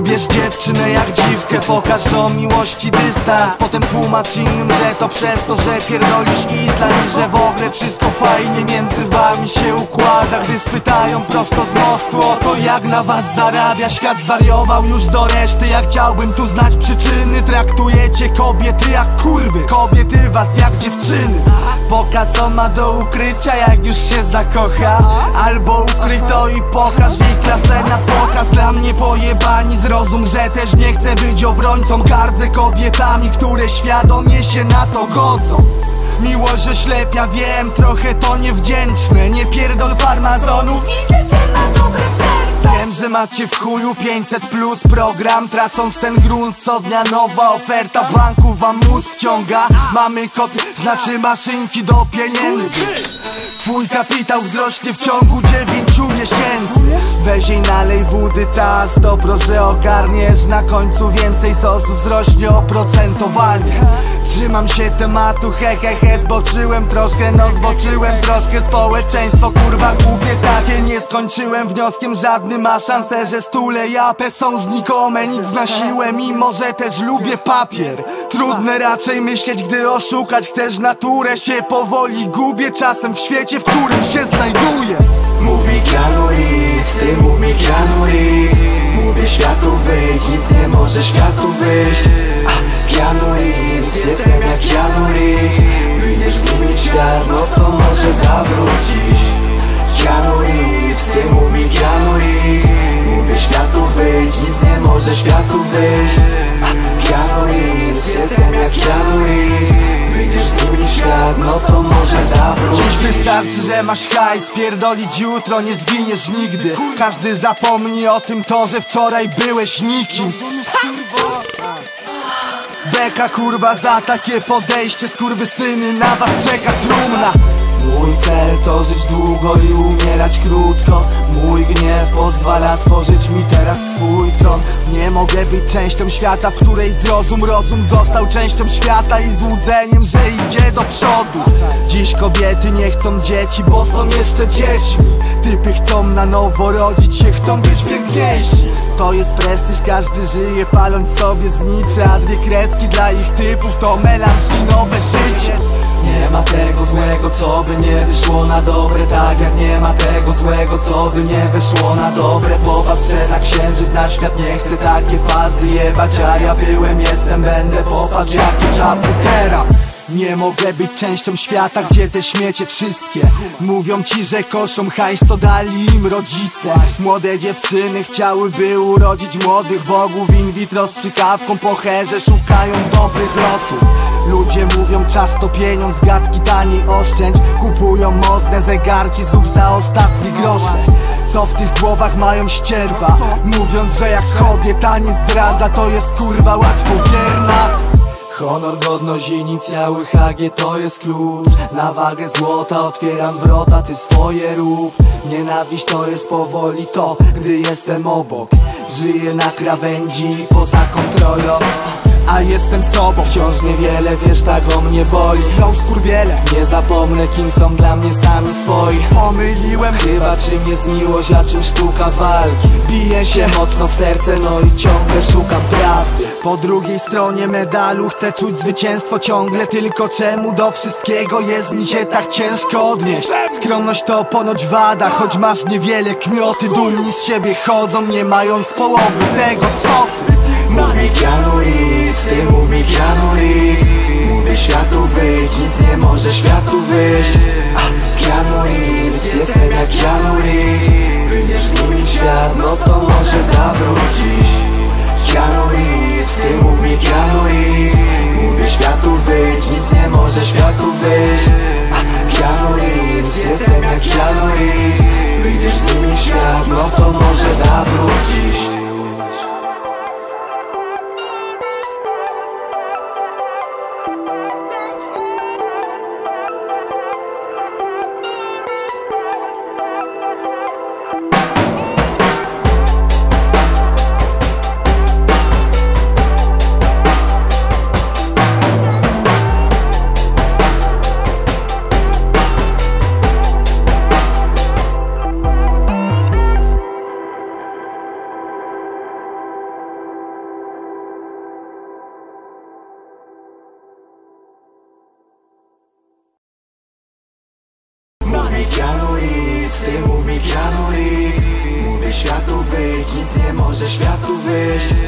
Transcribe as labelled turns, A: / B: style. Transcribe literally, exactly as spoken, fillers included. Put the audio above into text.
A: Bierz dziewczynę jak dziwkę, pokaż do miłości dystans. Potem tłumacz innym, że to przez to, że pierdolisz Islam i że w ogóle wszystko fajnie między wami się układa. Gdy spytają prosto z mostu o to, jak na was zarabia. Świat zwariował już do reszty, ja chciałbym tu znać przyczyny. Traktujecie kobiety jak kurwy, kobiety was jak dziewczyny. Poka co ma do ukrycia, jak już się zakocha. Albo ukryj to i pokaż jej klasę na pokaz. Dla mnie pojebani, zrozum, że też nie chcę być obrońcą. Gardzę kobietami, które świadomie się na to godzą. Miłość oślepia, wiem, trochę to niewdzięczne. Nie pierdol farmazonów, widzę, że ma dobre serce. Wiem, że macie w chuju pięćset plus program. Tracąc ten grunt, co dnia nowa oferta banku wam mózg wciąga. Mamy kod, znaczy maszynki do pieniędzy. Twój kapitał wzrośnie w ciągu dziewięciu miesięcy. Weź jej nalej wody tas, to proszę ogarniesz. Na końcu więcej sosu wzrośnie oprocentowanie. Trzymam się tematu, he he he. Zboczyłem troszkę, no zboczyłem troszkę. Społeczeństwo kurwa głupie takie. Nie skończyłem wnioskiem żadnym, ma szansę, że stule japę są znikome. Nic na siłę, mimo że też lubię papier. Trudne raczej myśleć, gdy oszukać chcesz naturę. Się powoli gubię czasem w świecie, w którym się znajduję.
B: Mówi Keanu Reeves, ty mów mi Keanu Reeves. Mówię światu wyjdź, nic nie może światu wyjść. A, Keanu Reeves, jestem jak Keanu Reeves. Wyjdziesz zmienić świat, no to może zawrócić. Keanu Reeves, ty mów mi Keanu Reeves. Mówię światu wyjdź, nic nie może światu wyjść. A, Keanu Reeves, jestem jak Keanu Reeves. Wyjdziesz zmienić świat, no to może zawrócić.
A: Dziś wystarczy, że masz hajs, pierdolić jutro nie zginiesz nigdy. Każdy zapomni o tym to, że wczoraj byłeś nikim. Beka kurwa za takie podejście, skurwysyny, na was czeka trumna. Mój cel to żyć długo i umierać krótko. Mój gniew pozwala tworzyć mi teraz swój tron. Nie mogę być częścią świata, w której zrozum rozum został częścią świata i złudzeniem, że idzie do przodu. Dziś kobiety nie chcą dzieci, bo są jeszcze dziećmi. Typy chcą na nowo rodzić się, chcą być piękniejsi. To jest prestiż, każdy żyje paląc sobie znicze. A dwie kreski dla ich typów to melanżinowe życie.
B: Nie ma tego złego, co by nie wyszło na dobre. Tak jak nie ma tego złego, co by nie wyszło na dobre. Popatrzę na księżyc, na świat, nie chcę takie fazy jebać. A ja byłem, jestem, będę, popatrz jakie czasy teraz. Nie mogę być częścią świata, gdzie te śmiecie wszystkie mówią ci, że koszą hajs, co dali im rodzice. Młode dziewczyny chciałyby urodzić młodych bogów. In vitro z strzykawką po herze szukają dobrych lotów. Ludzie mówią czas to pieniądz, gadki taniej oszczędź. Kupują modne zegarki znów za ostatnie grosze. Co w tych głowach mają ścierwa, mówiąc, że jak kobieta nie zdradza, to jest kurwa łatwowierna. Honor, godność, inicjały H G to jest klucz. Na wagę złota otwieram wrota, ty swoje rób. Nienawiść to jest powoli to, gdy jestem obok. Żyję na krawędzi poza kontrolą, a jestem sobą. Wciąż niewiele wiesz, tak o mnie boli.
A: No skurwiele,
B: nie zapomnę, kim są dla mnie sami swoi.
A: Pomyliłem
B: chyba, czym jest miłość, a czym sztuka walki. Biję się mocno w serce, no i ciągle szukam prawdy.
A: Po drugiej stronie medalu chcę czuć zwycięstwo ciągle. Tylko czemu do wszystkiego jest mi się tak ciężko odnieść? Skromność to ponoć wada, choć masz niewiele kmioty. Dumni z siebie chodzą, nie mając połowy tego, co ty.
B: Mówi Keanu Reeves, ty mów mi Keanu Reeves. Mówię światu wyjdź, nic nie może światu wyjść. A, Keanu Reeves, jestem jak Keanu Reeves. Wyjdziesz zmienić świat, no to może zawrócić. Keanu Reeves, ty mów mi Keanu Reeves. Mówię światu wyjdź, nic nie może światu wyjść. A, Keanu Reeves, jestem jak Keanu Reeves. Wyjdziesz zmienić świat, no to może zawrócić. ze światu wyjść.